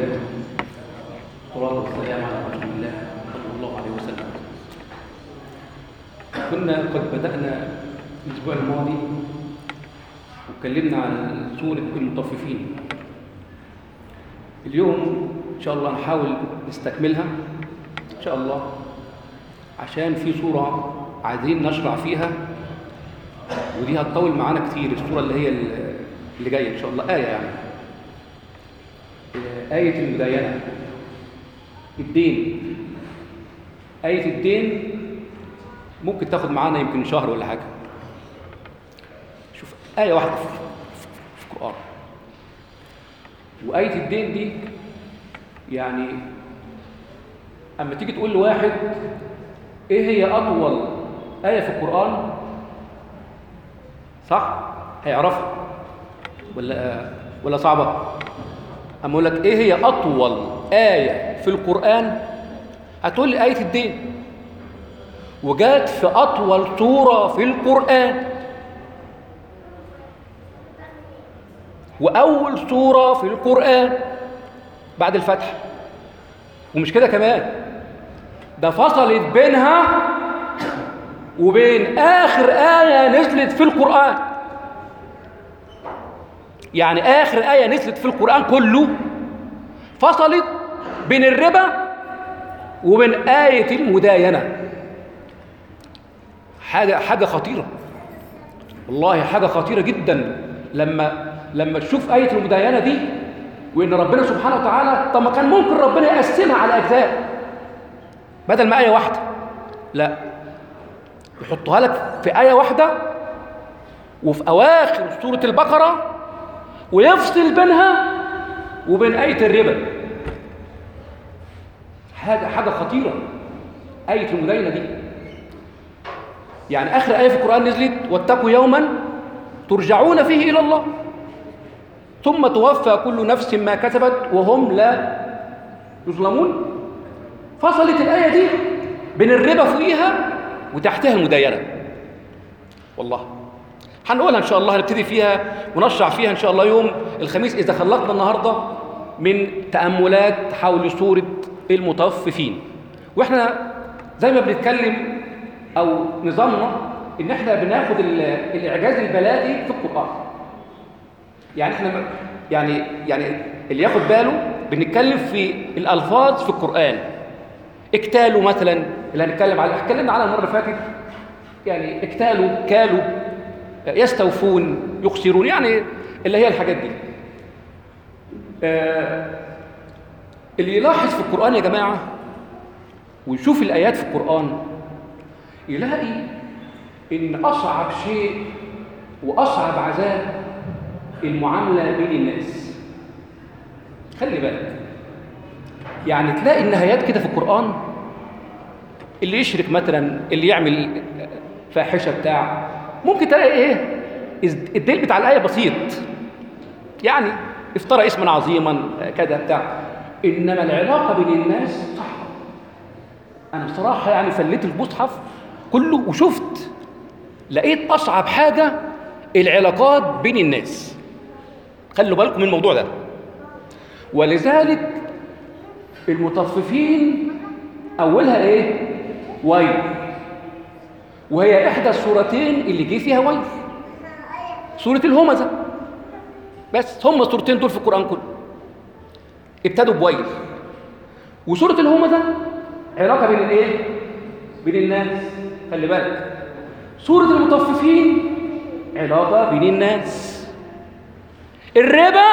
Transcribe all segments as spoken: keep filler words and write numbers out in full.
لله والصلاة والسلام على رسول الله صلى الله عليه وسلم. كنا قد بدأنا الأسبوع الماضي واتكلمنا عن سورة المطففين. اليوم إن شاء الله نحاول نستكملها إن شاء الله، عشان في سورة عايزين نشرع فيها ودي هتطول معانا كتير. السورة اللي هي اللي جاية إن شاء الله آية، يعني آية المداينة، الدين. آية الدين ممكن تاخد معانا يمكن شهر ولا حاجة. شوف، آية واحدة في القرآن، وآية الدين دي يعني أما تيجي تقول لواحد إيه هي أطول آية في القرآن، صح؟ هيعرفها ولا ولا صعبة؟ أما أقول لك إيه هي أطول آية في القرآن، هتقول لي آية الدين، وجات في أطول سورة في القرآن، وأول سورة في القرآن بعد الفتح. ومش كده كمان، ده فصلت بينها وبين آخر آية نزلت في القرآن. يعني آخر آية نزلت في القرآن كله فصلت بين الربا وبين آية المداينة. حاجة حاجة خطيرة والله، حاجة خطيرة جدا لما لما تشوف آية المداينة دي، وإن ربنا سبحانه وتعالى، طب ما كان ممكن ربنا يقسمها على أجزاء بدل ما آية واحدة، لا، يحطها لك في آية واحدة وفي أواخر سورة البقرة، ويفصل بينها وبين آية الربا. حاجة حاجة خطيرة آية المداينة دي. يعني آخر آية في القرآن نزلت واتقوا يوما ترجعون فيه إلى الله ثم توفى كل نفس ما كسبت وهم لا يظلمون. فصلت الآية دي بين الربا فوقيها وتحتها المداينة. والله هنقولها إن شاء الله، هنبتدي فيها ونشرع فيها إن شاء الله يوم الخميس إذا خلقنا النهاردة من تأملات حول سورة المطففين. وإحنا زي ما بنتكلم أو نظامنا إن إحنا بناخد الإعجاز البلاغي في القرآن. يعني إحنا يعني يعني اللي ياخد باله بنتكلم في الألفاظ في القرآن. اكتالوا مثلا اللي هنتكلم عليه، اتكلمنا عنها المرة اللي فاتت. يعني اكتالوا، كالوا، يستوفون، يخسرون، يعني اللي هي الحاجات دي. آه اللي يلاحظ في القرآن يا جماعة ويشوف الآيات في القرآن يلاقي إن أصعب شيء وأصعب عذاب المعاملة بين الناس. خلي بالك، يعني تلاقي النهايات كده في القرآن، اللي يشرك مثلا، اللي يعمل فاحشة بتاع، ممكن تلاقي إيه الدليل بتاع الآية بسيط، يعني افترى اسما عظيما كذا بتاع. إنما العلاقة بين الناس صح. أنا بصراحة يعني فليت المصحف كله وشفت، لقيت أصعب حاجة العلاقات بين الناس. خلوا بالكم من الموضوع ده. ولذلك المطففين أولها إيه؟ ويل، وهي إحدى السورتين اللي جه فيها ويل، سورة الهمزة. بس هم السورتين دول في القرآن كله ابتدوا بويل. وسورة الهمزة علاقة بين الإيه؟ بين الناس. خلي بالك، سورة المطففين علاقة بين الناس. الربا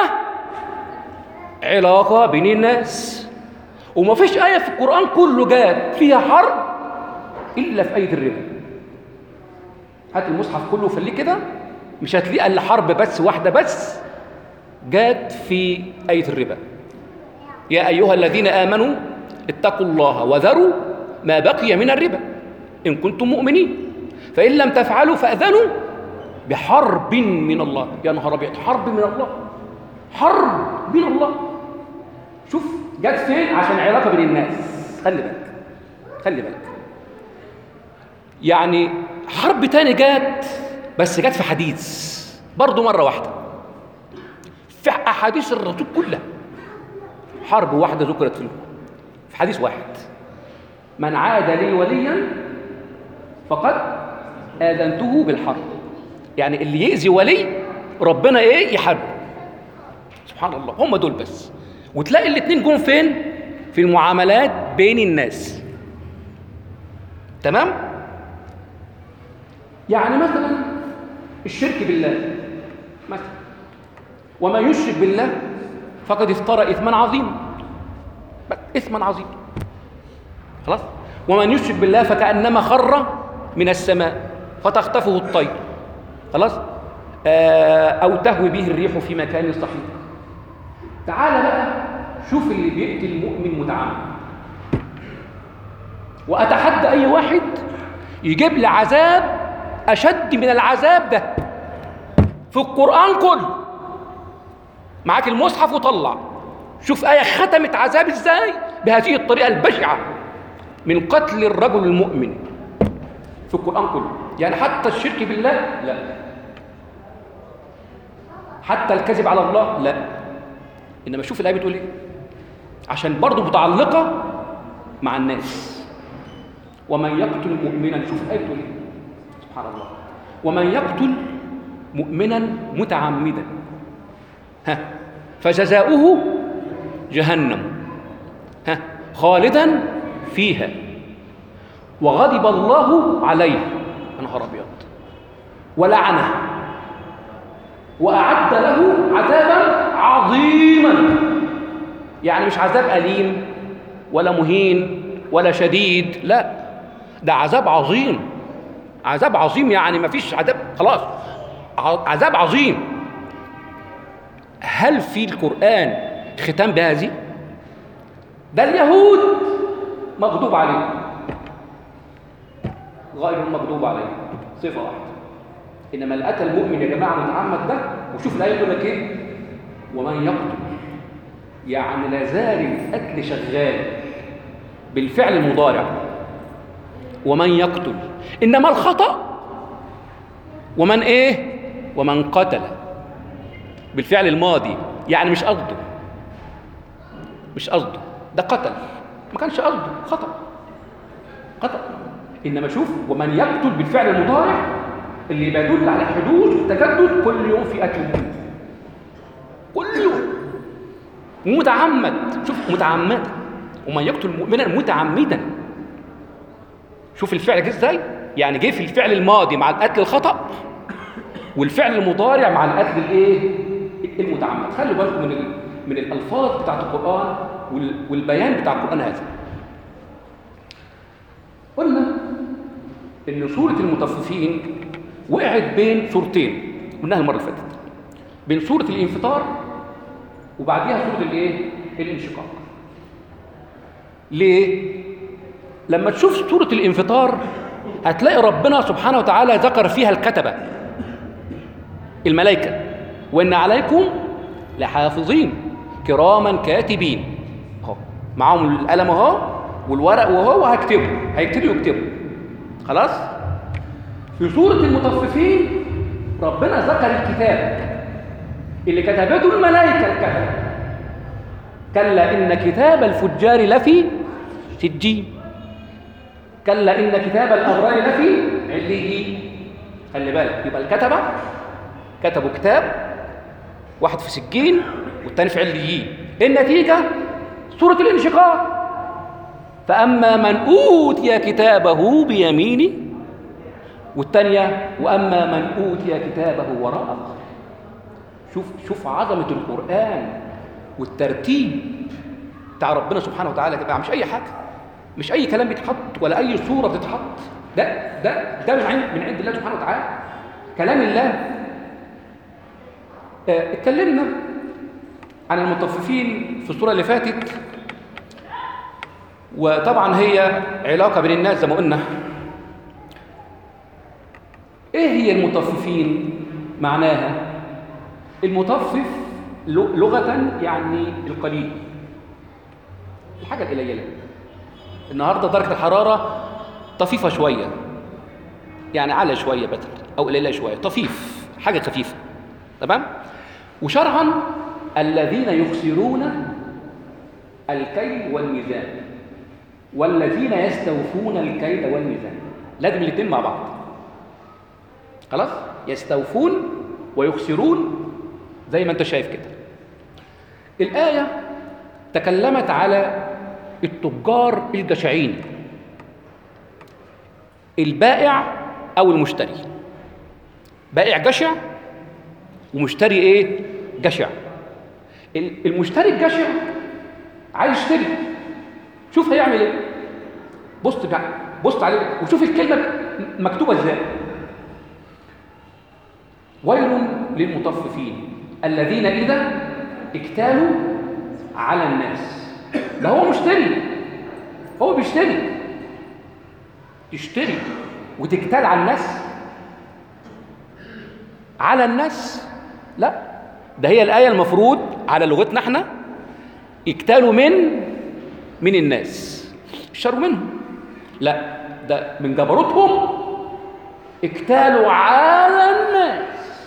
علاقة بين الناس. وما فيش آية في القرآن كله جات فيها حرب إلا في آية الربا. هات المصحف كله وخليه كده، مش هتلاقي إلا حرب بس واحدة بس جات في آية الربا. يا أيها الذين آمنوا اتقوا الله وذروا ما بقي من الربا إن كنتم مؤمنين فإن لم تفعلوا فأذنوا بحرب من الله. يا نهار أبيض، حرب من الله، حرب من الله. شوف جت فين؟ عشان علاقة بين الناس. خلي بالك خلي بالك يعني حرب تاني جت، بس جت في حديث برضو مرة واحدة في أحاديث الرسول كلها. حرب واحدة ذكرت في في حديث واحد: من عاد لي وليا فقد آذنته بالحرب. يعني اللي يأذي ولي ربنا ايه؟ يحارب. سبحان الله، هم دول بس. وتلاقي الاثنين جم فين؟ في المعاملات بين الناس. تمام؟ يعني مثلا الشرك بالله مثلا، ومن يشرك بالله فقد افترى اثما عظيما. اثما عظيما خلاص. ومن يشرك بالله فكأنما خر من السماء فتخطفه الطير خلاص، أو تهوي به الريح في مكان صحيح. تعال بقى شوف اللي بيقتل المؤمن متعمد، وأتحدى أي واحد يجيب لي عذاب أشد من العذاب ده في القرآن كله. معاك المصحف وطلع شوف آية ختمت عذاب إزاي بهذه الطريقة البشعة من قتل الرجل المؤمن في القرآن كله. يعني حتى الشرك بالله لا، حتى الكذب على الله لا. إنما شوف الآية بتقول إيه، عشان برضه متعلقة مع الناس. ومن يقتل مؤمنا، شوف الآية بتقول إيه، سبحان الله. ومن يقتل مؤمنا متعمدا ها فجزاؤه جهنم ها خالدا فيها وغضب الله عليه، يا نهار ابيض، ولعنه واعد له عذابا عظيما. يعني مش عذاب اليم ولا مهين ولا شديد، لا، ده عذاب عظيم. عذاب عظيم يعني ما فيش عذاب خلاص، عذاب عظيم. هل في القرآن ختام بهذه؟ ده اليهود مغضوب عليه، غير المغضوب عليه صفة واحدة. إنما اللي قتل المؤمن يا جماعة متعمد ده، وشوف الآية يقول لك إيه، ومن يقتل، يعني لا زال القتل شغال بالفعل المضارع. ومن يقتل، إنما الخطأ ومن إيه؟ ومن قتل بالفعل الماضي، يعني مش قصده، مش قصده، ده قتل، ما كانش قصده، خطأ خطأ. إنما شوف ومن يقتل بالفعل المضارع اللي بيدل على الحدوث والتجدد، كل يوم في قتل مؤمن، كل يوم متعمد. شوف متعمدا، ومن يقتل مؤمنا متعمدا. شوف الفعل جه ازاي، يعني جه في الفعل الماضي مع القتل الخطأ، والفعل المضارع مع القتل الايه؟ المتعمد. خلوا بالكم من من الالفاظ بتاعت القرآن والبيان بتاع القرآن هذا. قلنا ان سورة المطففين وقعت بين سورتين، قلناها المرة اللي فاتت، بين سورة الانفطار وبعديها سورة الايه؟ الانشقاق. ليه؟ لما تشوف سورة الانفطار هتلاقي ربنا سبحانه وتعالى ذكر فيها الكتبة، الملائكة، وإن عليكم لحافظين كراما كاتبين، اهو معاهم القلم اهو والورق وهو هكتبه، هيكتبوا يكتبوا خلاص. في سورة المطففين ربنا ذكر الكتاب اللي كتبته الملائكة الكتب، كلا إن كتاب الفجار لفي سجين، كلا إن كتاب الأبرار لفي عليين. خلي بالك، يبقى الكتبة كتبوا كتاب، واحد في سجين والتاني في عليين. النتيجة سورة الانشقاق، فأما من أوتي كتابه بيمينه، والتانية وأما من أوتي كتابه وراء ظهره. شوف شوف عظمة القرآن والترتيب بتاع ربنا سبحانه وتعالى كده، مش أي حاجة، مش أي كلام بيتحط ولا أي صورة بتتحط، ده ده ده من عند من عند الله سبحانه وتعالى، كلام الله. اه اتكلمنا عن المطففين في السورة اللي فاتت، وطبعا هي علاقة بين الناس زي ما قلنا. ايه هي المطففين؟ معناها المطفف لغة يعني القليل، الحاجة القليلة. النهارده درجة الحرارة طفيفة شوية، يعني عالية شوية بدل أو قليلة شوية، طفيف، حاجة خفيفة، تمام؟ وشرعا الذين يخسرون الكيل والميزان، والذين يستوفون الكيل والميزان. لازم الاثنين مع بعض. خلاص؟ يستوفون ويخسرون زي ما انت شايف كده. الآية تكلمت على التجار الجشعين، البائع أو المشتري. بائع جشع ومشتري إيه؟ جشع. المشتري الجشع عايز يشتري، شوف هيعمل إيه. بص بص عليه وشوف الكلمة مكتوبة إزاي. ويل للمطففين الذين إذا اكتالوا على الناس. ده هو مشتري، هو بيشتري. تشتري وتكتال على الناس، على الناس؟ لا، ده هي الآية المفروض على لغتنا احنا اكتالوا من من الناس، اشتروا منهم. لا، ده من جبروتهم اكتالوا على الناس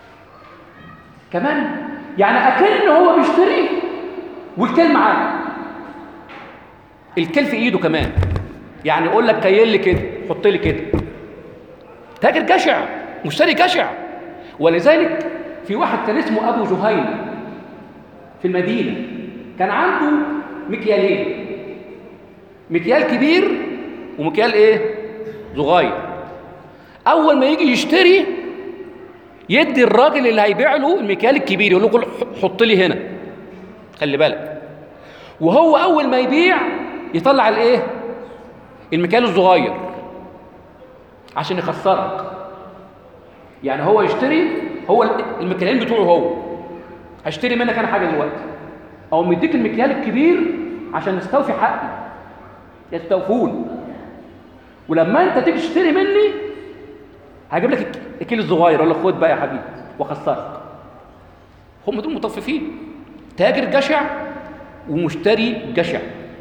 كمان. يعني أكن هو بيشتري والكل معاه، الكل في ايده كمان. يعني يقول لك كيل لي كده، حط لي كده. تاجر جشع، مشتري جشع. ولذلك في واحد كان اسمه ابو جهينة في المدينة، كان عنده مكيالين، مكيال كبير ومكيال ايه؟ صغير. اول ما يجي يشتري يدي الراجل اللي هيبيع له المكيال الكبير، يقول له حط لي هنا، خلي بالك. وهو اول ما يبيع يطلع الايه؟ المكيال الصغير عشان يخسرك. يعني هو يشتري، هو المكيالين بتوعه هو، هشتري منك انا حاجه دلوقتي، او مديك المكيال الكبير عشان نستوفي حقي، يستوفون. ولما انت تيجي تشتري مني هجيب لك الكيل الصغير، اقول لك خد بقى يا حبيبي واخسرك. هم دول مطففين، تاجر جشع ومشتري جشع.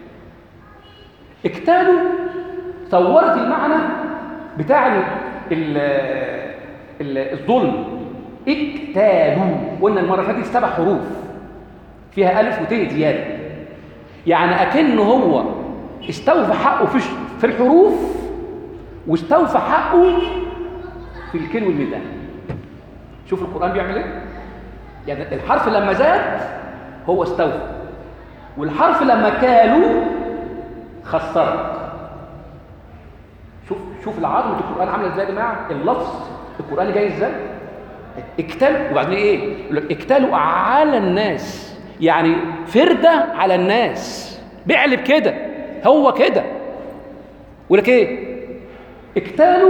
اكتالوا صورت المعنى بتاع ال ال ال الظلم. اكتالوا قلنا المره اللي فاتت سبع حروف فيها الف وت زياده، يعني اكنه هو استوفى حقه في في الحروف واستوفى حقه في الكيل والميزان. شوف القرآن بيعمل ايه؟ يعني الحرف لما زاد هو استوفى، والحرف لما كالوا خسرك. شوف شوف العظمة القرآن عامله ازاي يا جماعه. اللفظ القرآني جاي ازاي؟ اكتالوا وبعدين ايه؟ اكتالوا على الناس، يعني فردة على الناس، بيعلب كده، هو كده. يقول لك ايه؟ اكتالوا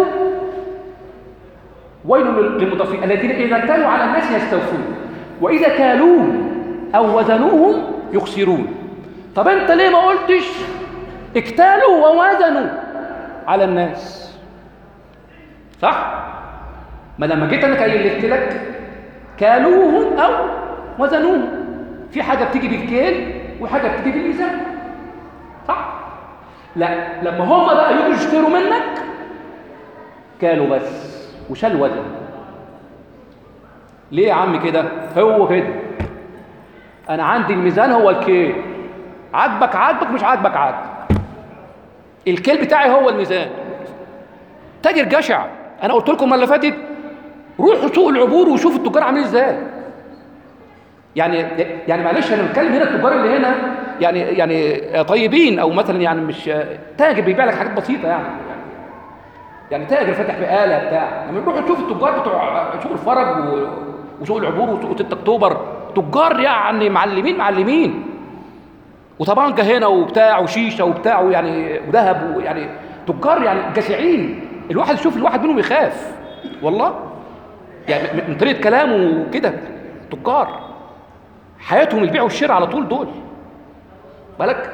ويل للمطففين الذين اذا اكتالوا على الناس يستوفون واذا كالوهم او وزنوهم يخسرون. طب انت ليه ما قلتش اكتالوا ووزنوا على الناس؟ صح؟ ما لما جيت انا كيلت لك كالوهم او وزنوهم، في حاجه بتيجي بالكيل وحاجه بتيجي بالميزان، صح؟ لا، لما هم بقى يجوا يشتروا منك كالوا بس وشال وزن. ليه يا عم كده؟ هو كده، انا عندي الميزان هو الكيل، عاجبك عاجبك مش عاجبك عاجبك، الكيل بتاعي هو الميزان. تاجر جشع. انا قلت لكم المره اللي فاتت روحوا سوق العبور وشوفوا التجار عاملين ازاي. يعني يعني معلش انا بتكلم هنا التجار اللي هنا يعني يعني طيبين، او مثلا يعني مش تاجر بيبيع لك حاجات بسيطه، يعني يعني تاجر فاتح بقاله بتاع. لما نروح نشوف التجار بتوع سوق الفرج وسوق العبور وسوق ستة اكتوبر، تجار يعني معلمين معلمين، وطبعا جهنه وبتاع وشيشه وبتاع يعني وذهب، ويعني تجار يعني جشعين. الواحد يشوف الواحد منهم يخاف والله، يعني من طريقه كلامه وكده. تجار حياتهم البيع والشراء على طول دول، بالك.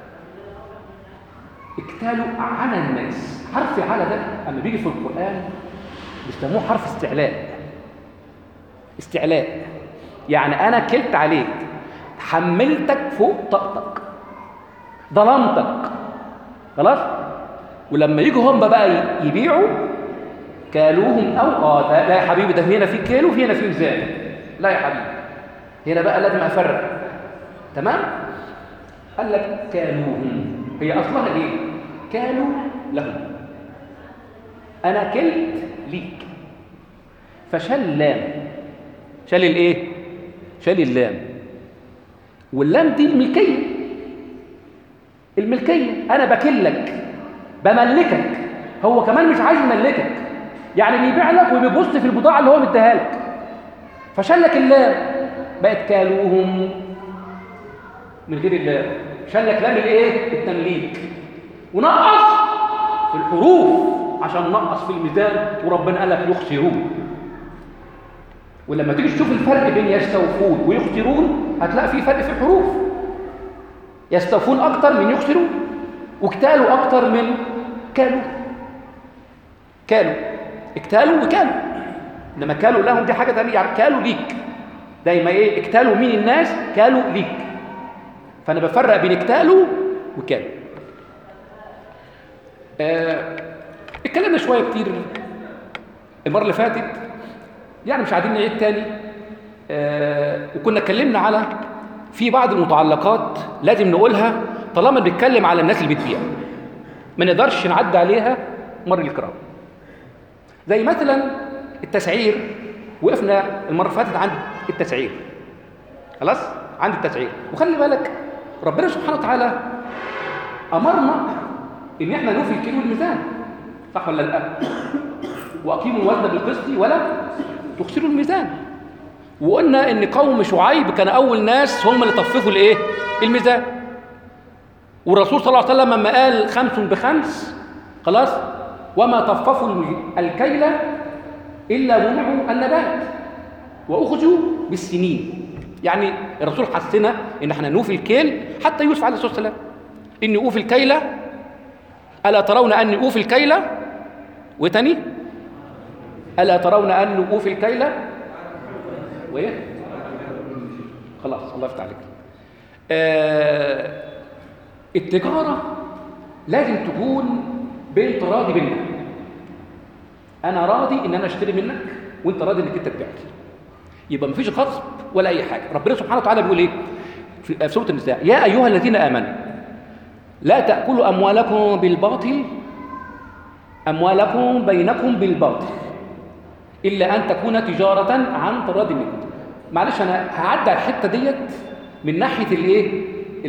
اكتالوا على الناس. حرف على ده اما بيجي في القرآن بيسموه حرف استعلاء. استعلاء يعني انا كلت عليك، حملتك فوق طاقتك، ظلمتك، خلاص. ولما يجوا هم بقى يبيعوا كالوهم او اه لا يا حبيبي، ده هنا في كيلو وفي هنا في ميزان. لا يا حبيبي، هنا بقى لازم افرق. تمام. قال لك كالوهم، هي اصلها ايه؟ كالوا لهم، انا كلت ليك، فشال اللام، شال الايه؟ شال اللام، واللام دي الملكيه، الملكيه انا بكلك بملكك، هو كمان مش عايز يملكك، يعني بيبيع لك وبيبص في البضاعه اللي هو مديها لك، فشال لك اللام بقت كالوهم من غير اللام، شال لك لام الايه؟ التمليك، ونقص في الحروف عشان نقص في الميزان، وربنا قال لك يخسرون. ولما تيجي تشوف الفرق بين يستوفون ويخسرون هتلاقي في فرق في الحروف، يستوفون اكتر من يخسرون، واكتالوا اكتر من كالوا. كالوا اكتالوا وكالوا، انما كالوا لهم دي حاجه ثانيه، يعني كالوا ليك دايما ايه؟ اكتالوا مين؟ الناس، كالوا ليك، فانا بفرق بين اكتالوا وكالوا. آه اتكلمنا شويه كتير المره اللي فاتت، يعني مش عايزين نعيد تاني. آه وكنا اتكلمنا على في بعض المتعلقات لازم نقولها طالما بنتكلم على الناس اللي بتبيع، ما نقدرش نعدي عليها مر الكرام. زي مثلا التسعير، وقفنا المره اللي فاتت عند التسعير، خلاص عند التسعير. وخلي بالك ربنا سبحانه وتعالى امرنا ان احنا نوفي الكيلو والميزان، صح ولا لا؟ واقيموا الوزن بالقسط ولا تخسروا الميزان. وقلنا ان قوم شعيب كان اول ناس هم اللي طففوا الايه؟ الميزان. والرسول صلى الله عليه وسلم لما قال خمس بخمس، خلاص، وما طففوا الكيل الا منعوا النبات واخذوا بالسنين. يعني الرسول حثنا ان احنا نوفي الكيل، حتى يوسف عليه الصلاه والسلام اني اوفي الكيل، الا ترون اني اوفي الكيل، وتاني الا ترون اني اوفي الكيل، وايه؟ خلاص الله يفتح عليك. آه التجاره لازم تكون بين تراضي بيننا، انا راضي ان انا اشتري منك وانت راضي انك انت تبيع لي، يبقى مفيش غصب ولا اي حاجه. ربنا سبحانه وتعالى بيقول ايه في سوره النساء؟ يا ايها الذين امنوا لا تاكلوا اموالكم بالباطل، اموالكم بينكم بالباطل الا ان تكون تجاره عن تراض منكم. معلش انا هعدي على الحته ديت من ناحيه الايه؟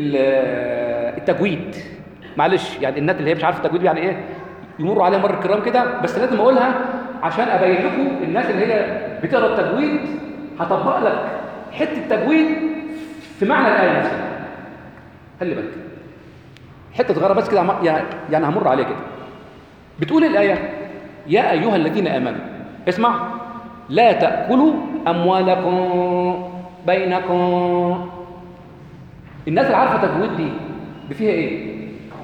التجويد، معلش يعني الناس اللي هي مش عارفه التجويد يعني ايه يمروا عليها مر الكرام كده، بس لازم اقولها عشان ابين لكم الناس اللي هي بتقرا التجويد هطبق لك حته التجويد في معنى الايه نفسها. خلي بالك حته صغيره بس كده، يعني همر عليها كده. بتقول الايه يا ايها الذين امنوا، اسمع، لا تاكلوا اموالكم بينكم. الناس اللي عارفه تجويد دي فيها ايه؟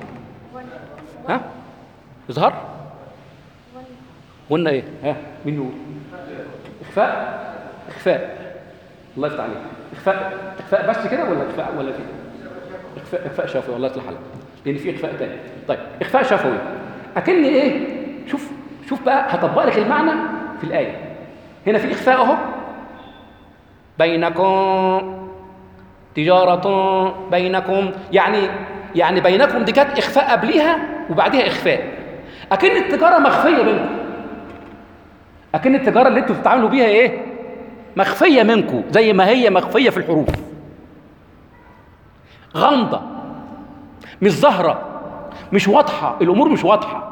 ها؟ اظهار؟ قلنا ايه؟ ها؟ مين يقول؟ اخفاء؟ اخفاء، الله يفتح عليك. اخفاء، اخفاء بس كده ولا اخفاء ولا في اخفاء؟ اخفاء شفوي، الله يصلح حالك، لان في اخفاء تاني. طيب اخفاء شفوي اكن ايه؟ شوف شوف بقى هطبق لك المعنى في الايه. هنا في اخفاء اهو، بينكم تجاره بينكم، يعني يعني بينكم دي كانت اخفاء قبليها وبعديها اخفاء، اكن التجاره مخفيه بينكم، اكن التجاره اللي انتوا بتتعاملوا بيها ايه؟ مخفيه منكم، زي ما هي مخفيه في الحروف، غامضه، مش ظاهره، مش واضحه، الامور مش واضحه.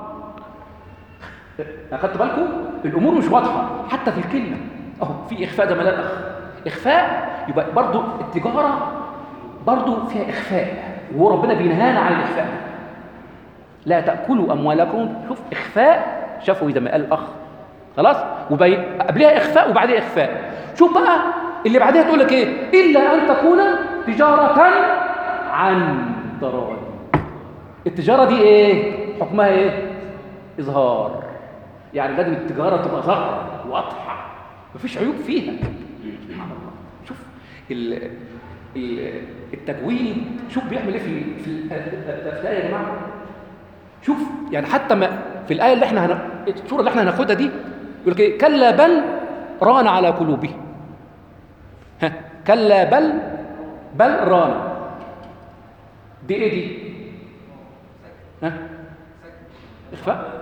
اخدت بالكم؟ الامور مش واضحه حتى في الكلمه اهو، في اخفاء ده ملان اخ اخفاء، يبقى برضو التجاره برضو فيها اخفاء، وربنا بينهانا عن الاخفاء. لا تاكلوا اموالكم، شوف اخفاء شافوا زي ما قال الاخ، خلاص، وبين قبلها اخفاء وبعدها اخفاء. شوف بقى اللي بعدها تقول لك ايه؟ الا ان تكون تجاره عن تراض. التجاره دي ايه حكمها؟ ايه؟ اظهار، يعني لازم التجاره تبقى ظاهره واضحه مفيش عيوب فيها. سبحان الله. شوف ال التجويد، شوف بيعمل ايه في في الايه يا جماعه. شوف يعني حتى ما في الايه اللي احنا هن... السوره اللي احنا هناخدها دي يقول لك ايه؟ كلا بل ران على قلوبهم. ها، كلا بل بل ران، دي ايه دي؟ ها؟ اخفاء؟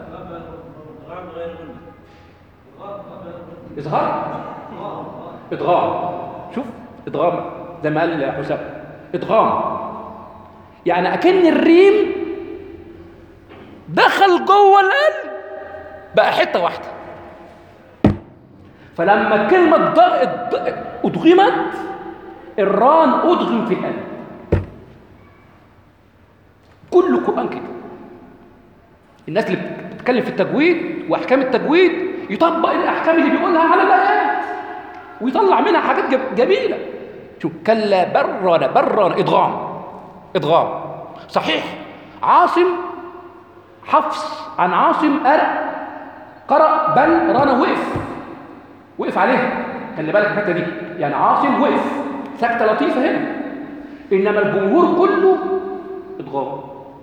اظهار؟ ادغام. شوف ادغام زي ما قال حسام، ادغام يعني اكن الريم دخل جوه القلب بقى حته واحده. فلما الكلمه ادغمت، الران ادغم في القلب. كل القران كده. الناس اللي بتتكلم في التجويد واحكام التجويد يطبق الاحكام اللي بيقولها على الايات ويطلع منها حاجات جميله. شوف، كلا برنا برنا ادغام ادغام. صحيح عاصم حفص عن عاصم قرأ قرأ بل رانا وقف وقف عليها. خلي بالك الحته دي، يعني عاصم وقف سكته لطيفه هنا، انما الجمهور كله ادغام.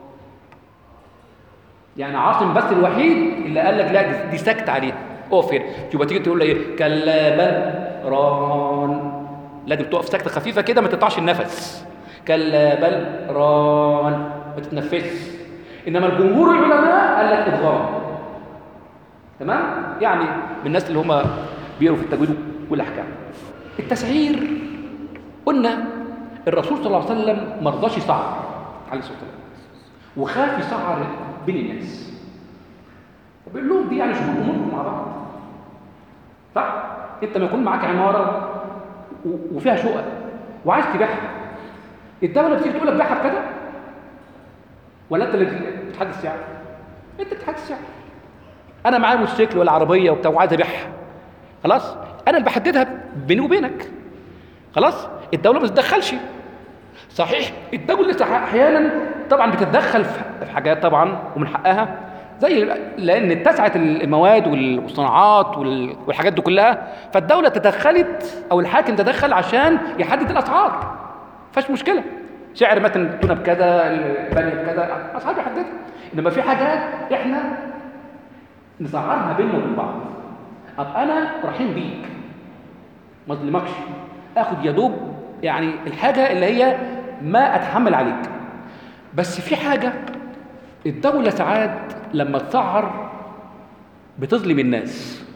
يعني عاصم بس الوحيد اللي قال لك لا دي سكت عليها، اقف هنا. يبقى تيجي تقول له ايه؟ كلا بل ران، لازم تقف سكته خفيفه كده ما تقطعش النفس. كلا بل ران ما تتنفسش. انما الجمهور العلماء قال لك ادغام. تمام؟ يعني من الناس اللي هم بيقروا في التجويد والاحكام. التسعير قلنا الرسول صلى الله عليه وسلم ما رضاش يسعر عليه الصلاه والسلام، وخاف يسعر بين الناس، وبيقول لهم دي يعني شوفوا اموركم مع بعض. صح؟ انت ما يكون معاك عماره وفيها شقق وعايز تبيعها، الدوله بتيجي تقول لك بيعها بكذا، ولا انت اللي بتحدد السعر؟ انت بتحدد السعر. انا معايا موتوسيكل ولا عربيه وبتاع وعايز ابيعها، خلاص انا اللي بحددها بيني وبينك، خلاص الدوله ما تتدخلش. صحيح الدوله احيانا طبعا بتتدخل في حاجات طبعا ومن حقها، زي لان اتسعت المواد والصناعات والحاجات دي كلها، فالدوله تدخلت او الحاكم تدخل عشان يحدد الاسعار. فاش مشكله، سعر مثلا التونه بكذا، الباميه بكذا، اسعار بيحددها. انما في حاجات احنا نسعرها بيننا وبين بعض. طب انا رحيم بيك ما اظلمكش، اخد يا دوب يعني الحاجه اللي هي ما اتحمل عليك. بس في حاجه الدوله ساعات لما تسعر بتظلم الناس.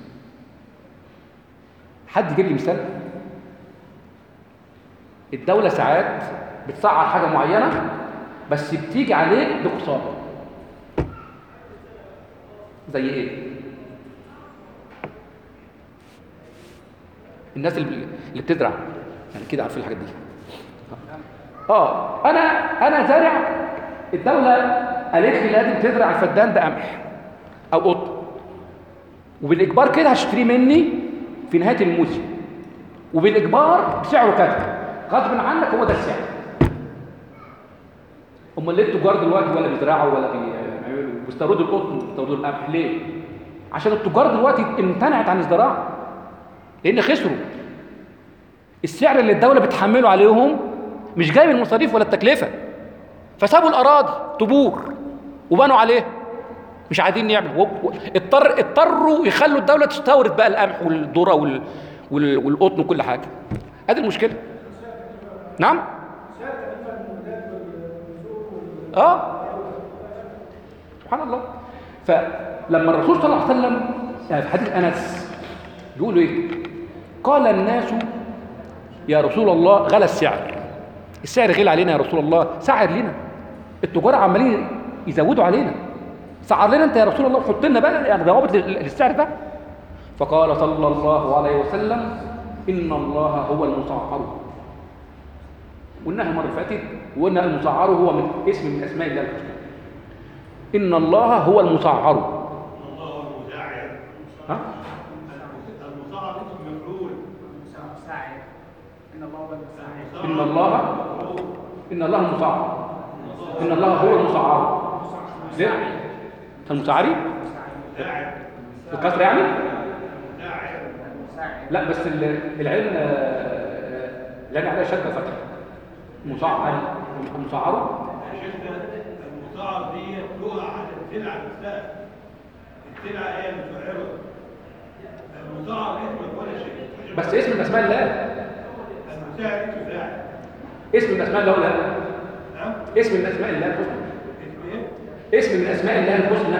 حد يجيب لي مثال؟ الدوله ساعات بتسعر حاجه معينه بس بتيجي عليك بخساره. زي ايه؟ الناس اللي اللي بتزرع يعني كده عارفين الحاجات دي. اه انا انا زارع، الدوله قالت لي لازم تزرع الفدان ده قمح او قطن، وبالاجبار كده هتشتريه مني في نهايه الموسم، وبالاجبار بسعره كذا، غصب عنك هو ده السعر. امال ليه التجار دلوقتي ولا بيزرعوا ولا بيعملوا بيستوردوا القطن وبيستوردوا القمح؟ ليه؟ عشان التجار دلوقتي امتنعت عن الزراعه لان خسروا. السعر اللي الدوله بتحمله عليهم مش جاي من المصاريف ولا التكلفه، فسابوا الاراضي تبور وبنوا عليها، مش عايزين يعملوا. اضطر اضطروا يخلوا الدوله تستورد بقى القمح والذره وال... وال... والقطن وكل حاجه. هذه المشكله. نعم. اه سبحان الله. فلما الرسول صلى الله عليه وسلم في حديث انس بيقولوا ايه؟ قال الناس يا رسول الله غلى السعر. السعر غلى علينا يا رسول الله، سعر لنا. التجار عمالين يزودوا علينا، سعر لنا انت يا رسول الله وحط لنا بقى يعني ضوابط للسعر ده. فقال صلى الله عليه وسلم ان الله هو المسعر. قلناها المره اللي فاتت وقلنا المسعر هو من اسم من اسماء الله الحسنى. ان الله هو المسعر. الله هو المساعد. ها؟ المساعد اسم مفعول. مساعد. ان الله هو المساعد. ان الله ان الله المسعر. ان الله هو المسعر. ليه؟ المساعري؟ الكسر يعني؟ لا بس العين العين عليها شده فتح. مسعر المسعر. المسعر دي تقع على السلعه نفسها. السلعه هي المسعره. المسعر اسم ولا شيء. بس اسم من اسماء الله. المساعد اسم فاعل. اسم من اسماء الله ولا لا؟ نعم. اسم من اسماء الله الحسنى. اسم ايه؟ اسم من اسماء الله الحسنى.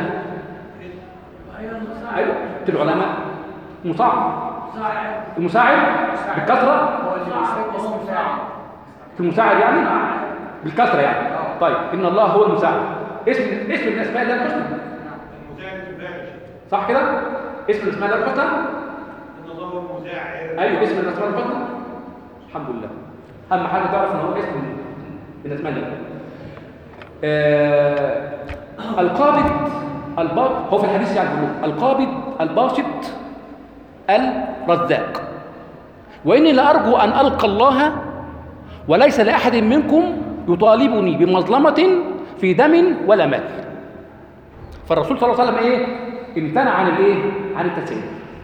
ايوه العلماء مساعد. المساعد بالكثره. هو اللي بيسمي اسم فاعل. المساعد يعني بالكثره يعني. طيب ان الله هو المساعد. اسم اسم من اسماء الله الحسنى. المساعد الفاعل. صح كده؟ اسم من اسماء الله الحسنى. ان الله هو المساعد. ايوه اسم من اسماء الله الحسنى. الحمد لله. اهم حاجه تعرف ان هو اسم من اسماء الله. آه القابض الباسط هو في الحديث يعني بيقول القابض الباسط الرزاق. واني لارجو ان القى الله وليس لاحد منكم يطالبني بمظلمه في دم ولا مال. فالرسول صلى الله عليه وسلم ايه امتنع عن الايه عن التسليم.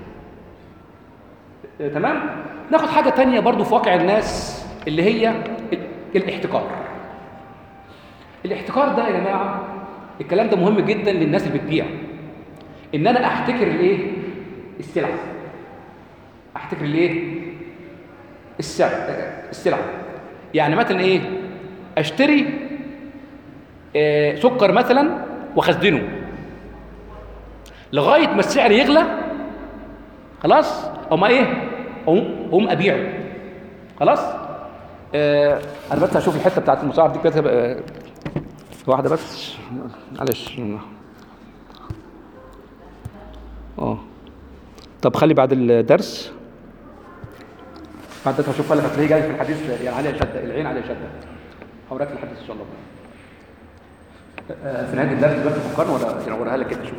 آه تمام. ناخد حاجه تانية برضو في واقع الناس اللي هي الاحتكار. الاحتكار ده يا جماعه الكلام ده مهم جدا للناس اللي بتبيع. ان انا احتكر الايه السلعه. احتكر الايه السعر السلعه. يعني مثلا ايه اشتري آه سكر مثلا واخزنه لغايه ما السعر يغلى خلاص او ما ايه اقوم ابيعه خلاص. آه انا بس هشوف الحته بتاعت المصاعب دي كده آه واحده بس معلش. اه طب خلي بعد الدرس بعد الدرس هشوف لك هتلاقيه جاي في الحديث يعني عليه شده العين عليه شده. هوريك الحديث ان شاء الله. آه في نهايه الدرس دلوقتي فكرنا ولا يعني اوريها لك كده شوف.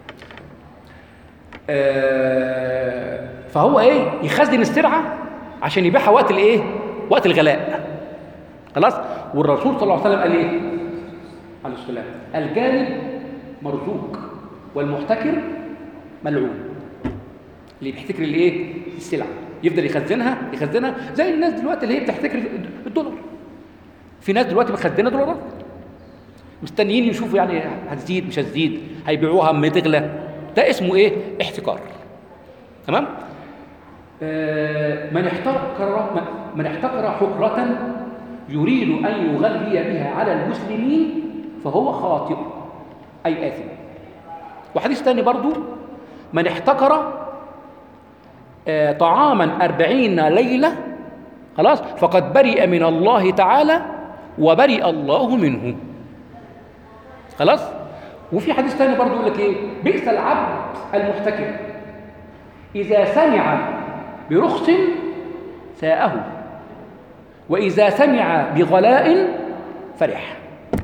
آه فهو ايه يخزن السلعه عشان يبيعها وقت الايه وقت الغلاء خلاص. والرسول صلى الله عليه وسلم قال ايه عليه السلام الجانب مرزوق والمحتكر ملعون. اللي بيحتكر الايه السلعه يفضل يخزنها يخزنها زي الناس دلوقتي اللي هي بتحتكر الدولار. في ناس دلوقتي مخزنه دولارات مستنيين يشوفوا يعني هتزيد مش هتزيد هيبيعوها اما تغلى. ده اسمه ايه احتكار. تمام. آه من احتكر من احتكر حكرة يريد ان يغلي بها على المسلمين فهو خاطئ اي آثم. وحديث ثاني برضو من احتكر آه طعاما أربعين ليلة خلاص فقد برئ من الله تعالى وبرئ الله منه خلاص. وفي حديث ثاني برضو يقول لك ايه بئس العبد المحتكر اذا سمع برخص ساءه واذا سمع بغلاء فرح.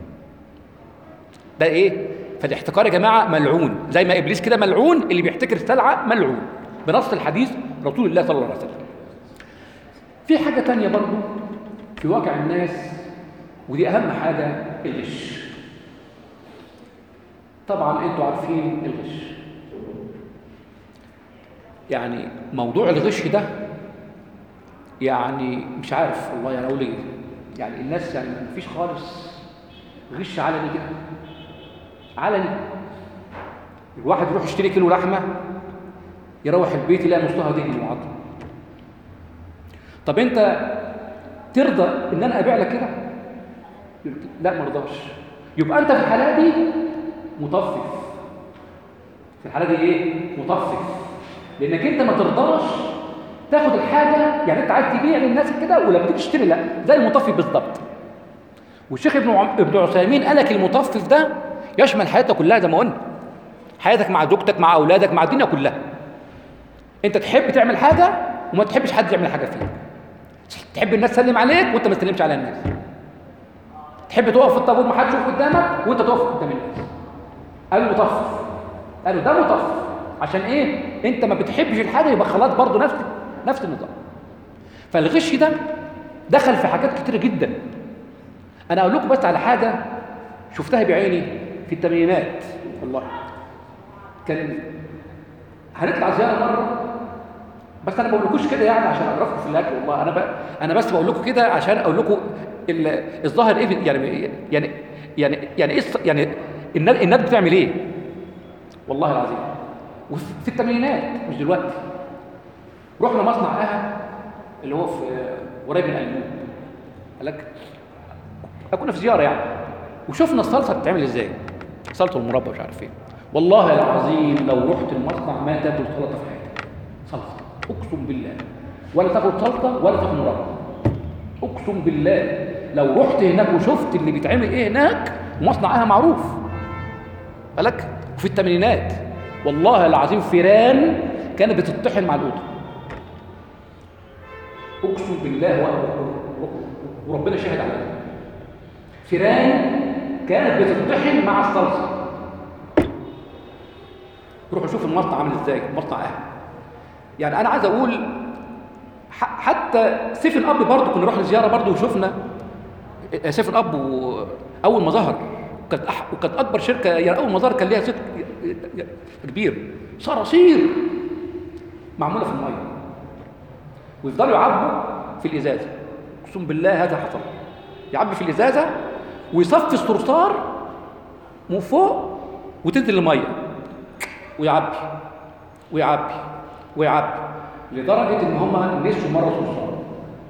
ده ايه فالاحتكار يا جماعه ملعون زي ما ابليس كده ملعون. اللي بيحتكر السلعه ملعون بنص الحديث رسول الله صلى الله عليه وسلم. في حاجه تانية برضو في واقع الناس ودي اهم حاجه الغش. طبعا انتوا عارفين الغش. يعني موضوع الغش ده يعني مش عارف والله يعني اقول ايه. يعني الناس يعني مفيش خالص غش علني كده علني. الواحد يروح يشتري كيلو لحمه يروح البيت يلاقي نصها دهن وعظم. طب انت ترضى ان انا ابيع لك كده؟ لا ما رضاش. يبقى انت في الحاله دي مطفف. في الحاله دي ايه مطفف لانك انت ما ترضاش تاخد الحاجه. يعني انت عايز تبيع للناس كده ولما تيجي تشتري لا زي المطفف بالظبط. والشيخ ابن عم... ابن عثيمين قال لك المطفف ده يشمل حياتك كلها زي ما قلنا. حياتك مع زوجتك مع اولادك مع الدنيا كلها. انت تحب تعمل حاجه وما تحبش حد يعمل حاجه فيك. تحب الناس تسلم عليك وانت ما تسلمش على الناس. تحب تقف في الطابور ما حدش يقف قدامك وانت تقف قدام الناس. قالوا مطفف. قالوا ده مطفف عشان ايه انت ما بتحبش الحاجه يبقى خلاص برضه نفس نفس النظام. فالغش ده دخل في حاجات كتيره جدا. انا اقول لكم بس على حاجه شفتها بعيني في الثمانينات والله. كان هنطلع زياره مره بس انا ما بقولكوش كده يعني عشان اعرفكم في الاكل والله. انا ب... انا بس بقول لكم كده عشان اقول لكم ال... الظاهر ايه يعني يعني يعني يعني ايه يعني الناس الناس بتعمل ايه والله العظيم. وفي الثمانينات مش دلوقتي. رحنا مصنع قهوه اللي هو في قريب من ايوب. قال لك كنا في زياره يعني، وشفنا الصلصه بتتعمل ازاي، صلصه المربى مش عارف ايه. والله العظيم لو رحت المصنع ما تاكل سلطه في حياتك، صلصه اقسم بالله، ولا تاكل سلطه ولا تاكل مربى، اقسم بالله. لو رحت هناك وشفت اللي بيتعمل ايه هناك، مصنعها معروف بالك، وفي الثمانينات والله العظيم فيران كانت بتطحن مع القوطه، اقسم بالله وربنا شاهد عليها، فيران كانت بتطحن مع الصلصه. روحوا شوفوا المصنع عامل ازاي، مصنع اهل. يعني انا عايز اقول حتى سيفن اب برضه كنا رحنا زياره برضه وشفنا سيفن اب، اول ما ظهر كانت أح... وكانت اكبر شركه، يعني اول ما ظهر كان ليها صيت كبير، صراصير معموله في الميه ويفضلوا يعبوا في الازازه. اقسم بالله هذا حصل، يعبي في الازازه ويصفي الصرصار من فوق وتنزل الميه ويعبي ويعبي ويعبي لدرجه ان هم نسوا مره صرصار.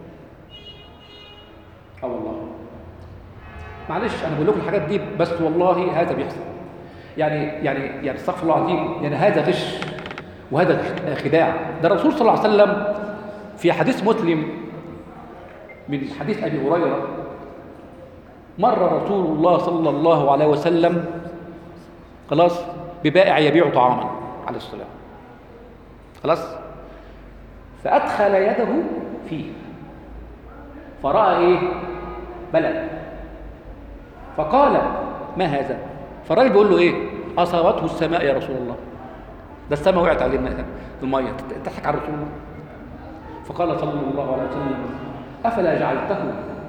اه والله معلش انا بقول لكم الحاجات دي بس والله هذا بيحصل. يعني يعني يعني استغفر الله العظيم، يعني هذا غش وهذا خداع. ده الرسول صلى الله عليه وسلم في حديث مسلم من حديث ابي هريره، مر رسول الله صلى الله عليه وسلم خلاص ببائع يبيع طعاما عليه السلام، خلاص، فادخل يده فيه فراى ايه؟ بلد، فقال ما هذا؟ فالراجل بيقول له ايه؟ اصابته السماء يا رسول الله، ده السماء وقعت علينا الميه، تضحك على رسول الله. فقال صلى الله عليه وسلم افلا جعلته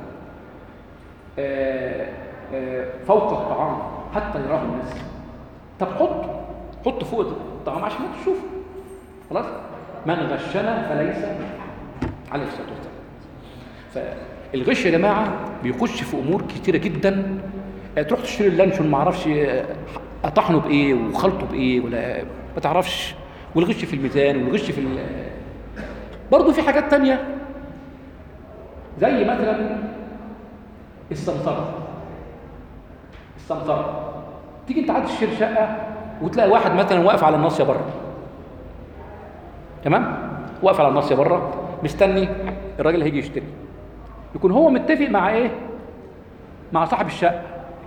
آآ آآ فوق الطعام حتى يراه الناس؟ طب حط حط فوق الطعام عشان ما تشوفه، خلاص. من غشنا فليس عليه الصلاه والسلام. فالغش يا جماعه بيخش في امور كتيره جدا. تروح تشتري اللانشون ما اعرفش اطحنه بايه وخلطه بايه ولا ما تعرفش، والغش في الميزان والغش في ال... برضه في حاجات تانية زي مثلا السمسره. السمسره تيجي انت عايز تشتري شقه وتلاقي واحد مثلا واقف على الناصيه بره، تمام، واقف على الناصيه بره مستني الراجل هيجي يشتري، يكون هو متفق مع ايه؟ مع صاحب الشقه،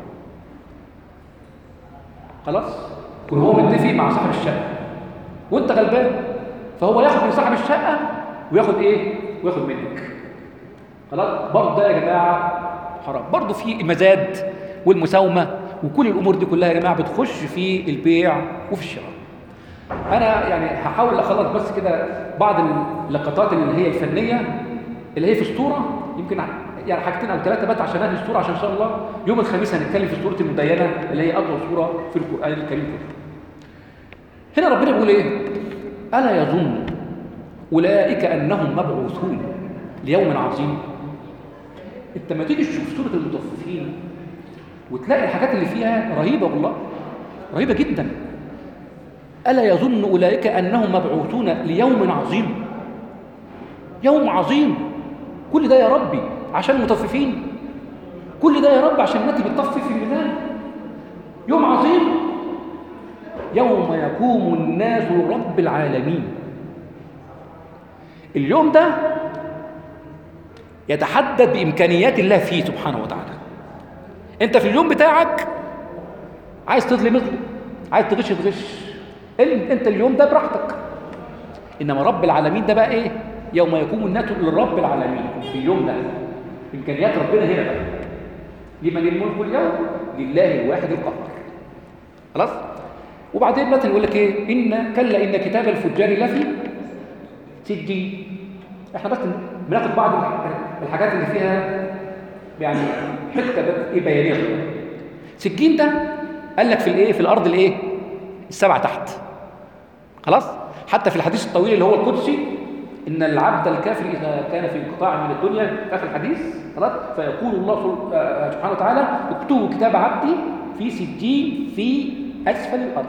خلاص، يكون هو متفق مع صاحب الشقه وانت غلبان، فهو ياخد من صاحب الشقه وياخد ايه؟ وياخد منك، خلاص. برضه ده يا جماعه حرام. برضه في المزاد والمساومه وكل الامور دي كلها يا جماعه بتخش في البيع وفي الشراء. انا يعني هحاول اخلص بس كده بعض اللقطات اللي هي الفنيه اللي هي في الصوره، يمكن يعني حاجتين او ثلاثه بس عشان هذه الصوره، عشان ان شاء الله يوم الخميس هنتكلم في السوره المدينه اللي هي اطول سوره في القران الكريم كله. هنا ربنا بيقول ايه؟ الا يظن اولئك انهم مبعوثون ليوم عظيم. انت لما تيجي تشوف سوره المطففين وتلاقي الحاجات اللي فيها رهيبه، والله رهيبه جدا. الا يظن اولئك انهم مبعوثون ليوم عظيم، يوم عظيم. كل ده يا ربي عشان المطففين، كل ده يا رب عشان الناس بتطفف في الميزان. يوم عظيم، يوم يقوم الناس لرب العالمين. اليوم ده يتحدد بإمكانيات الله فيه سبحانه وتعالى. انت في اليوم بتاعك عايز تظلم اظلم، عايز تغش تغش، انت اليوم ده براحتك. انما رب العالمين ده بقى ايه؟ يوم يقوم الناس لرب العالمين. في اليوم ده امكانيات ربنا هنا بقى. لمن الملك اليوم؟ لله الواحد القهار. خلاص. وبعدين مثلا يقول لك ايه؟ ان كلا ان كتاب الفجار لفي سجين. احنا بس بناخد بعض الحاجات اللي فيها يعني حته بيانيه. سجين ده قال لك في الايه؟ في الارض الايه؟ السبعه تحت. خلاص. حتى في الحديث الطويل اللي هو القدسي، ان العبد الكافر اذا كان في انقطاع من الدنيا في اخر الحديث، خلاص، فيقول الله سبحانه وتعالى اكتبوا كتاب عبدي في سجين في اسفل الارض.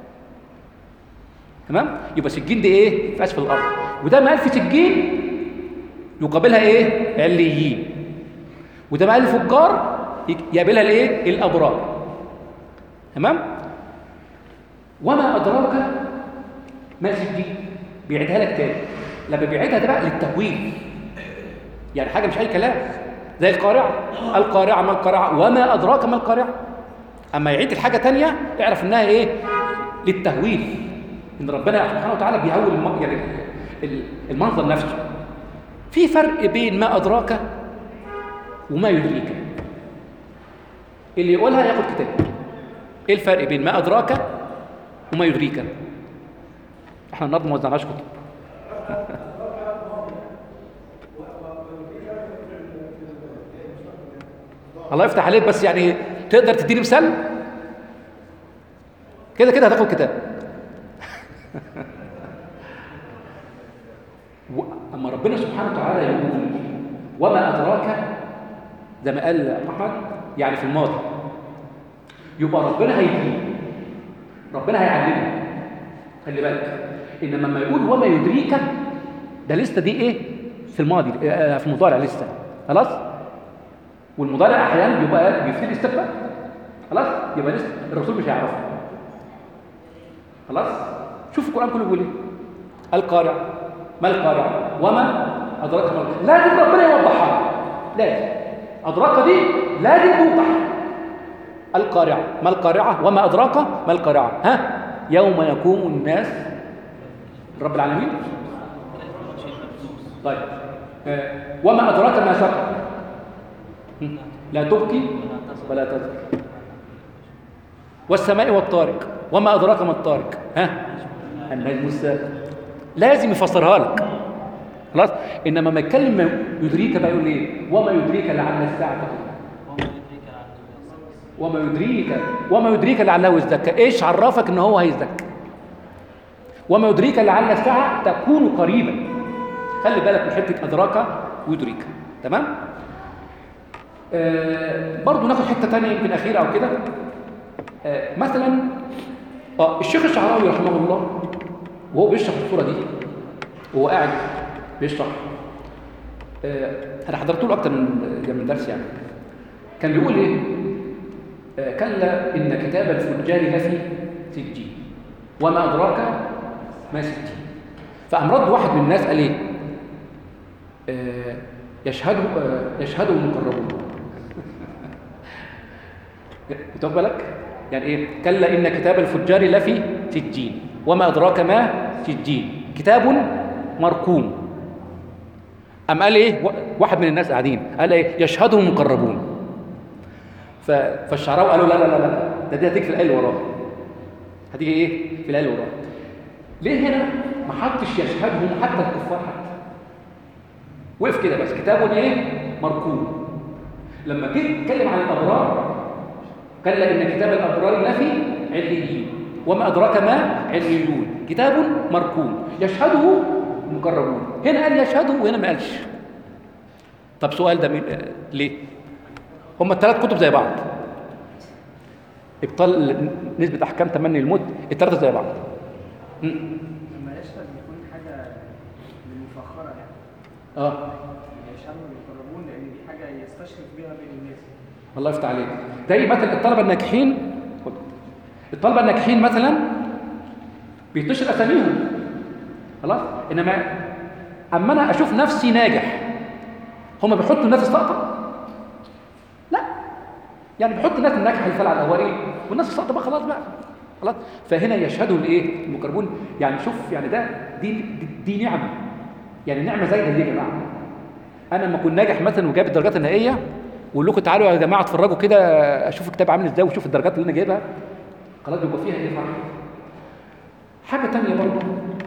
تمام؟ يبقى سجين دي ايه؟ في اسفل الارض. وده ما قال في سجين يقابلها ايه؟ عليين. وده ما قال فجار يقابلها الايه؟ الابرار. تمام؟ وما ادراك ما سجين، بيعيدها لك تاني. لما بيعيدها ده بقى للتهويل، يعني حاجه مش اي كلام، زي القارعه. القارعه ما القارعه وما ادراك ما القارعه. اما يعيد الحاجه تانية اعرف انها ايه؟ للتهويل، ان ربنا سبحانه وتعالى بيهول الم... يعني المنظر نفسه. في فرق بين ما ادراك وما يدريك. اللي يقولها ياخد كتاب. ايه الفرق بين ما ادراك وما يدريك؟ احنا النهارده ما وزعناش كتب. الله يفتح عليك، بس يعني تقدر تديني مثال؟ كده كده هتاخد كتاب. اما ربنا سبحانه وتعالى يقول وما ادراك، زي ما قال احمد يعني في الماضي، يبقى ربنا هيدري، ربنا هيعلمه. خلي بالك، انما لما يقول وما يدريك، ده لسه دي ايه؟ في الماضي، في المضارع لسه. خلاص؟ والمضارع احيانا بيبقى بيفيد استقبال. خلاص؟ يبقى لسه الرسول مش هيعرفه. خلاص؟ شوف القران كله بيقول ايه؟ القارع، ما القارع وما ادراك ما القارع. لازم ربنا يوضحها، لازم ادراك دي لازم توضح. القارعه، ما القارعه وما ادراك ما القارعه. ها؟ يوم يقوم الناس رب العالمين. طيب آه. وما ادراك ما سقط. لا تبكي ولا تذر. والسماء والطارق، وما ادراك ما الطارق. ها؟ النجم الساقط. لازم يفسرها لك. خلاص؟ انما ما يتكلم يدريك بقى يقول ايه؟ وما يدريك لعل الساعه تقوم. وما يدريك وما يدريك لعله يزكى. ايش عرفك ان هو هيزكى؟ وما يدريك لعل الساعه تكون قريبا. خلي بالك من حته ادراك ويدريك. تمام؟ آه برضو ناخد حته ثانيه يمكن اخيره او كده. آه مثلا اه الشيخ الشعراوي رحمه الله وهو بيشرح الصوره دي وهو قاعد بيشرح، آه انا حضرت له اكتر من من درس يعني. كان بيقول ايه؟ آه كلا ان كتاب الفجار لفي سجين وما ادراك ما سجين. فقام رد واحد من الناس قال ايه؟ آه يشهده آه يشهده المقربون. تاخد بالك؟ يعني ايه؟ كلا ان كتاب الفجار لفي سجين وما ادراك ما سجين كتاب مرقوم. أم قال ايه؟ واحد من الناس قاعدين قال ايه؟ يشهده المقربون. فالشعراوي قالوا لا لا لا لا ده دي هتيجي في الايه اللي وراها. هتيجي ايه؟ في الايه اللي وراها. ليه هنا ما حطش يشهدهم حتى الكفار حتى؟ وقف كده بس كتاب ايه؟ مرقوم. لما جه يتكلم عن الابرار كلا ان كتاب الابرار لفي عليين وما ادراك ما عليون كتاب مرقوم يشهده المقربون. هنا قال يشهده وهنا ما قالش. طب سؤال ده مين؟ ليه؟ هم الثلاث كتب زي بعض. ابطال نسبه احكام تمني الموت الثلاثه زي بعض. لما يشهد يكون حاجه مفخره يعني. اه يشهد المقربون لان دي حاجه يستشرف بها بين الناس. الله يفتح عليك. زي مثلا الطلبه الناجحين، الطلبه الناجحين مثلا بينتشر اساميهم. خلاص؟ انما اما انا اشوف نفسي ناجح هم بيحطوا الناس الساقطه؟ لا، يعني بيحطوا الناس الناجحه اللي طالعه الاولين والناس الساقطه بقى خلاص بقى. خلاص؟ فهنا يشهدوا الايه؟ المقربون. يعني شوف يعني ده دي دي, دي نعمه. يعني نعمه زي دي يا جماعه. انا لما اكون ناجح مثلا وجايب الدرجات النهائيه واقول لكم تعالوا يا جماعه اتفرجوا كده اشوف الكتاب عامل ازاي وشوف الدرجات اللي انا جايبها، خلاص يبقى فيها ايه؟ فرح. حاجه ثانيه برضه،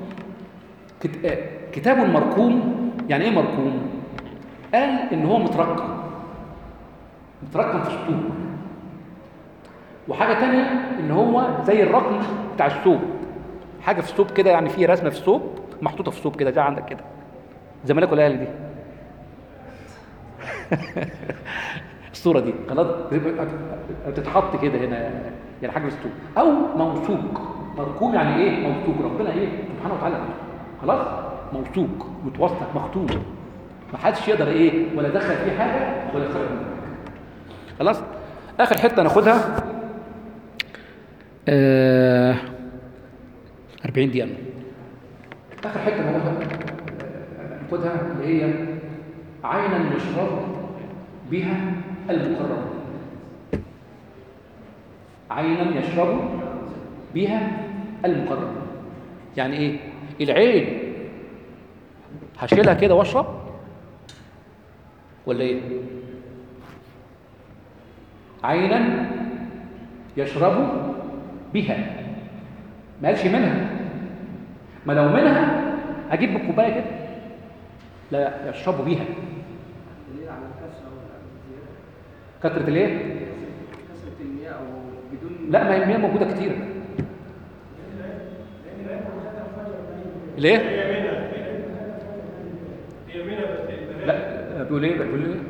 كتاب مرقوم. يعني ايه مرقوم؟ قال ان هو مترقم مترقم في الثوب. وحاجه ثانيه ان هو زي الرقم بتاع الثوب، حاجه في الثوب كده، يعني في رسمه في الثوب محطوطه في الثوب كده زي عندك كده زمالك ولا دي الصوره دي خلاص بتتحط كده هنا، يعني حاجه في الثوب. او موثوق. مرقوم يعني ايه؟ موثوق. ربنا ايه سبحانه وتعالى خلاص موثوق متوثق مختوم، ما حدش يقدر ايه ولا دخل فيه حاجه ولا خرج منه. خلاص. اخر حته ناخدها آه أربعين دقيقه. اخر حته ناخدها ناخدها اللي هي عينا يشرب بها المقرب. عينا يشرب بها المقرب يعني ايه؟ العين هشيلها كده واشرب ولا ايه؟ عينا يشرب بها، ما قالش منها. ما لو منها اجيب بالكوبايه كده، لا يشرب بها. كثرة الايه؟ كثرة المياه او بدون لا، ما هي المياه موجوده كتير. ليه؟ هي منها هي منها بس لا بيقول ايه؟ بيقول ايه؟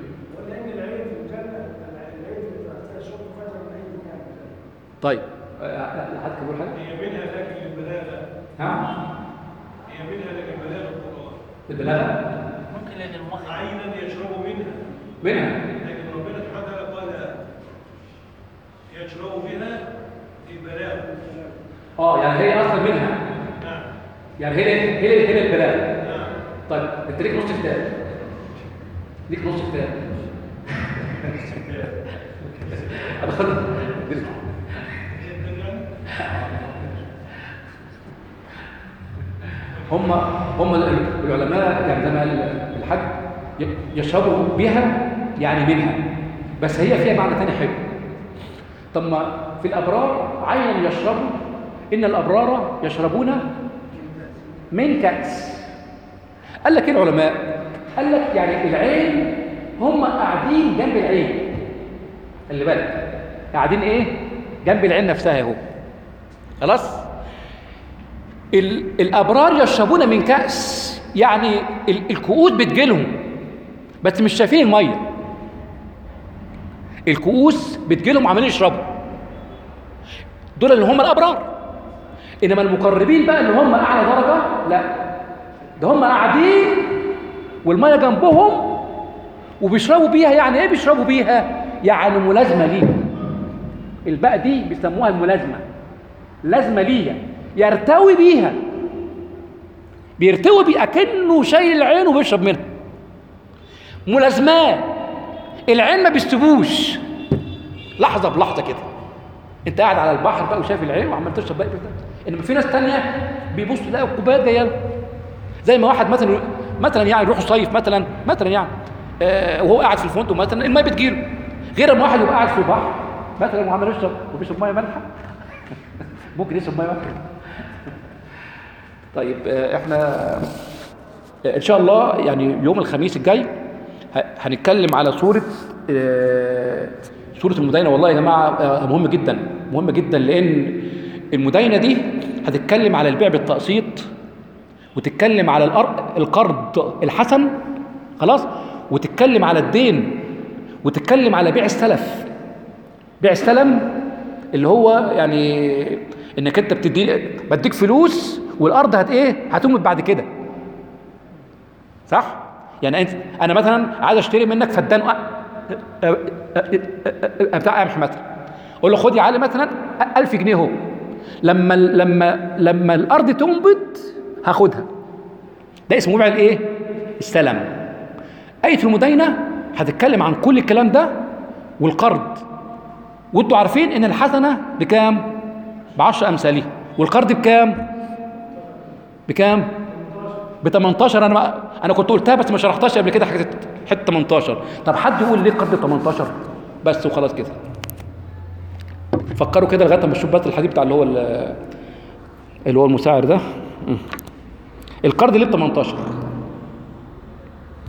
طيب حد بيقول حاجه؟ هي منها لكن البلاغه ها؟ هي منها لكن بلاغه القرآن البلاغه ممكن لأن المخ عينا يشرب منها، منها. لكن ربنا سبحانه وتعالى قال يشرب بها في بلاغه. اه يعني هي اصلا منها، نعم يعني هي هي هي البلاغه. نعم. طيب انت ليك نص كتاب، ليك نص كتاب. انا خلص هم هم العلماء يعني زي ما قال الحاج يشربوا بها يعني منها، بس هي فيها معنى ثاني حلو. طب ما في الابرار عينا يشربوا، ان الابرار يشربون من كأس. قال لك ايه العلماء؟ قال لك يعني العين هم قاعدين جنب العين، خلي بالك قاعدين ايه؟ جنب العين نفسها اهو. خلاص. الابرار يشربون من كأس، يعني الكؤوس بتجيلهم بس مش شايفين الميه. الكؤوس بتجيلهم عمالين يشربوا، دول اللي هم الابرار. انما المقربين بقى اللي هم اعلى درجه لا، ده هم قاعدين والميه جنبهم وبيشربوا بيها. يعني ايه بيشربوا بيها؟ يعني ملازمه ليها. الباء دي بيسموها الملازمه، لازمه ليها، يرتوي بيها، بيرتوي بيها كأنه شايل العين وبيشرب منها. ملازمات. العين ما بيستبوش لحظه بلحظه كده. انت قاعد على البحر بقى وشايف العين وعمال تشرب بقى. انما في ناس تانية بيبصوا يلاقوا الكوبايات جايه له، زي ما واحد مثلا مثلا يعني يروح صيف مثلا مثلا يعني آه وهو قاعد في الفندق مثلا الميه بتجيله، غير ما واحد يبقى قاعد في البحر مثلا وعمال يشرب وبيشرب ميه مالحه. ممكن يشرب ميه مالحه. طيب آه احنا آه ان شاء الله يعني يوم الخميس الجاي هنتكلم على سوره آه سوره المدينه. والله يا جماعه آه مهم جدا، مهم جدا، لان المدينه دي هتتكلم على البيع بالتقسيط، وتتكلم على القرض الحسن، خلاص، وتتكلم على الدين، وتتكلم على بيع السلف. بيع السلم اللي هو يعني انك انت بتدي بديك فلوس والارض هت ايه هتموت بعد كده، صح؟ يعني انت انا مثلا عايز اشتري منك فدان بتاع قمح مثلا، اقول له خد يا علي مثلا ألف جنيه اهو، لما لما لما الارض تنبت هاخدها. ده اسمه بيع الايه؟ السلم. آية المدينة هتتكلم عن كل الكلام ده والقرض. وانتوا عارفين ان الحسنة بكام؟ بعشر امثالها. والقرض بكام؟ بكام؟ ب تمنتاشر. انا ما انا كنت قلتها بس ما شرحتهاش قبل كده، حته حته تمنتاشر. طب حد يقول ليه قرض تمنتاشر بس وخلاص كده؟ فكروا كده لغايه ما تشوف بس الحديث بتاع اللي هو اللي هو المساعر ده. القرض ليه ب تمنتاشر؟